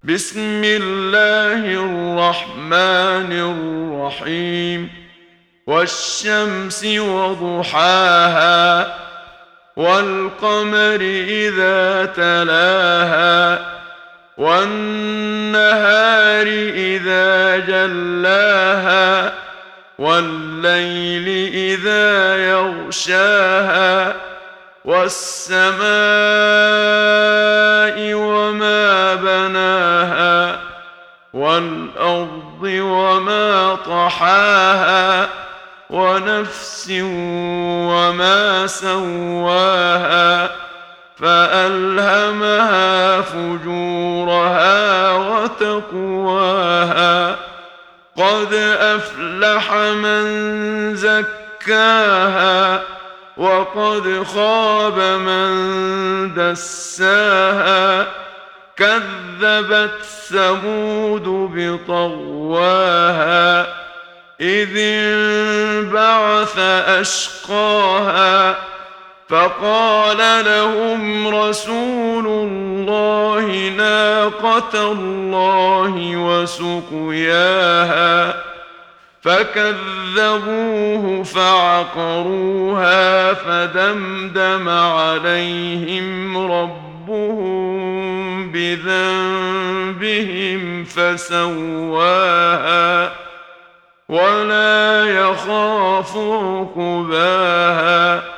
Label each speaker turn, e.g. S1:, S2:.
S1: بسم الله الرحمن الرحيم. والشمس وضحاها والقمر إذا تلاها والنهار إذا جلاها والليل إذا يغشاها والسماء وما بناها والأرض وما طحاها ونفس وما سواها فألهمها فجورها وتقواها. قد أفلح من زكاها وقد خاب من دساها. كذبت ثمود بطغواها إذ انبعث أشقاها فقال لهم رسول الله ناقة الله وسقياها فكذبوه فعقروها فدمدم عليهم ربهم بذنبهم فسواها ولا يخاف عقباها.